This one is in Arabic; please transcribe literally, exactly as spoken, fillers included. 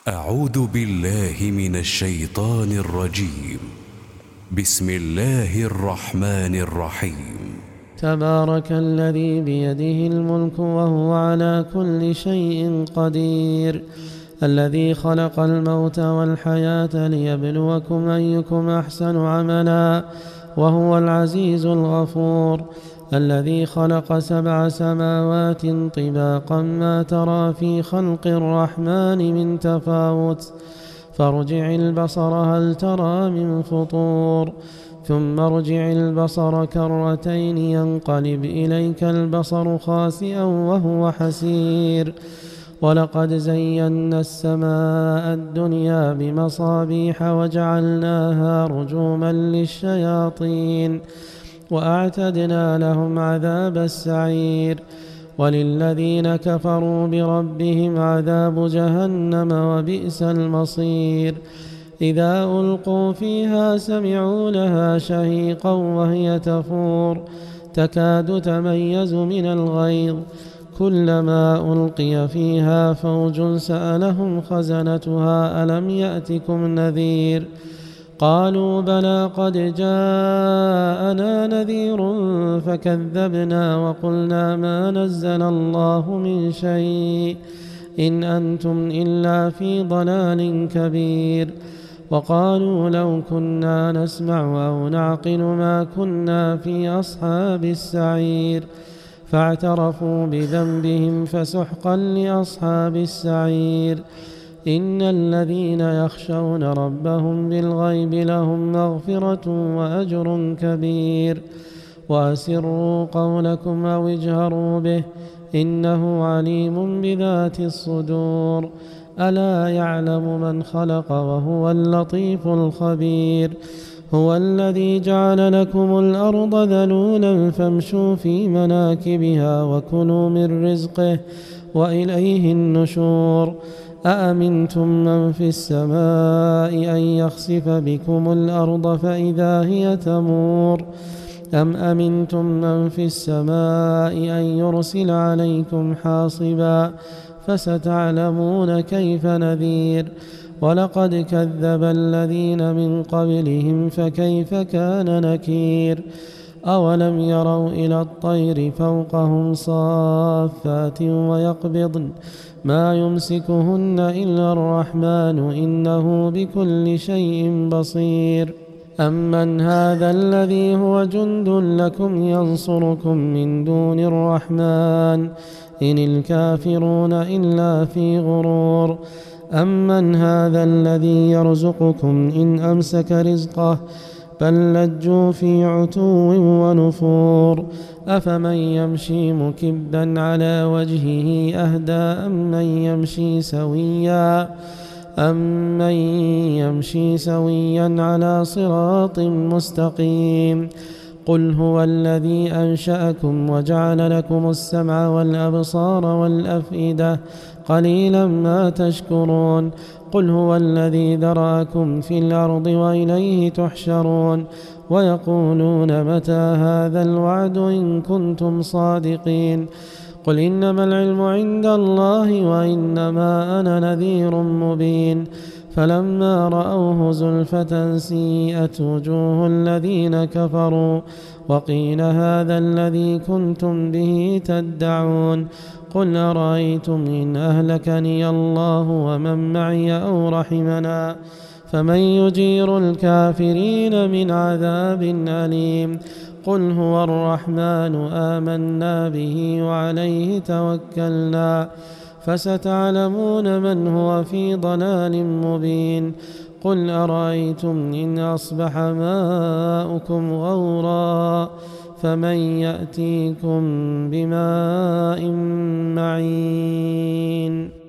أعوذ بالله من الشيطان الرجيم. بسم الله الرحمن الرحيم. تبارك الذي بيده الملك وهو على كل شيء قدير، الذي خلق الموت والحياة ليبلوكم أيكم أحسن عملا، وهو العزيز الغفور، الذي خلق سبع سماوات طباقا ما ترى في خلق الرحمن من تفاوت، فارجع البصر هل ترى من فطور، ثم ارجع البصر كرتين ينقلب إليك البصر خاسئا وهو حسير، ولقد زينا السماء الدنيا بمصابيح وجعلناها رجوما للشياطين وأعتدنا لهم عذاب السعير، وللذين كفروا بربهم عذاب جهنم وبئس المصير. إذا ألقوا فيها سمعوا لها شهيقا وهي تفور تكاد تميز من الغيظ، كلما ألقي فيها فوج سألهم خزنتها ألم يأتكم نذير، قالوا بلى قد جاءنا نذير فكذبنا وقلنا ما نزل الله من شيء إن أنتم إلا في ضلال كبير، وقالوا لو كنا نسمع أو نعقل ما كنا في أصحاب السعير، فاعترفوا بذنبهم فسحقا لأصحاب السعير. إن الذين يخشون ربهم بالغيب لهم مغفرة وأجر كبير، وأسروا قولكم أو اجهروا به إنه عليم بذات الصدور، ألا يعلم من خلق وهو اللطيف الخبير. هو الذي جعل لكم الأرض ذلولا فامشوا في مناكبها وكلوا من رزقه وإليه النشور. أأمنتم من في السماء أن يخسف بكم الأرض فإذا هي تمور، أم أمنتم من في السماء أن يرسل عليكم حاصبا، فستعلمون كيف نذير. ولقد كذب الذين من قبلهم فكيف كان نكير. أولم يروا إلى الطير فوقهم صافات ويقبضن ما يمسكهن إلا الرحمن إنه بكل شيء بصير. أمن هذا الذي هو جند لكم ينصركم من دون الرحمن إن الكافرون إلا في غرور. أمن هذا الذي يرزقكم إن أمسك رزقه بل لجوا في عتو ونفور. أفمن يمشي مكبا على وجهه أهدى أمن يمشي سويا أمن يمشي سويا على صراط مستقيم. قل هو الذي أنشأكم وجعل لكم السمع والأبصار والأفئدة قليلا ما تشكرون. قل هو الذي ذرأكم في الأرض وإليه تحشرون. ويقولون متى هذا الوعد إن كنتم صادقين. قل إنما العلم عند الله وإنما أنا نذير مبين. فلما رأوه زلفة سيئت وجوه الذين كفروا وقيل هذا الذي كنتم به تدعون. قل أرأيتم إن أهلكني الله ومن معي أو رحمنا فمن يجير الكافرين من عذاب أليم. قل هو الرحمن آمنا به وعليه توكلنا فستعلمون من هو في ضلال مبين. قل أرأيتم إن أصبح ماؤكم غورا فمن يأتيكم بماء معين.